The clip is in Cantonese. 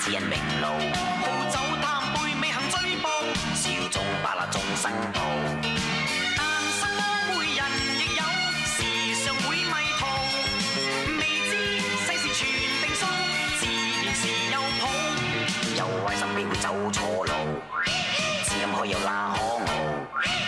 指引明路。好酒貪杯，未行追步，笑做白啦眾生徒。但生麼每人亦有，時常會迷途。未知世事全定數，自然是有譜。有壞心機會走錯路，只咁可有那可傲。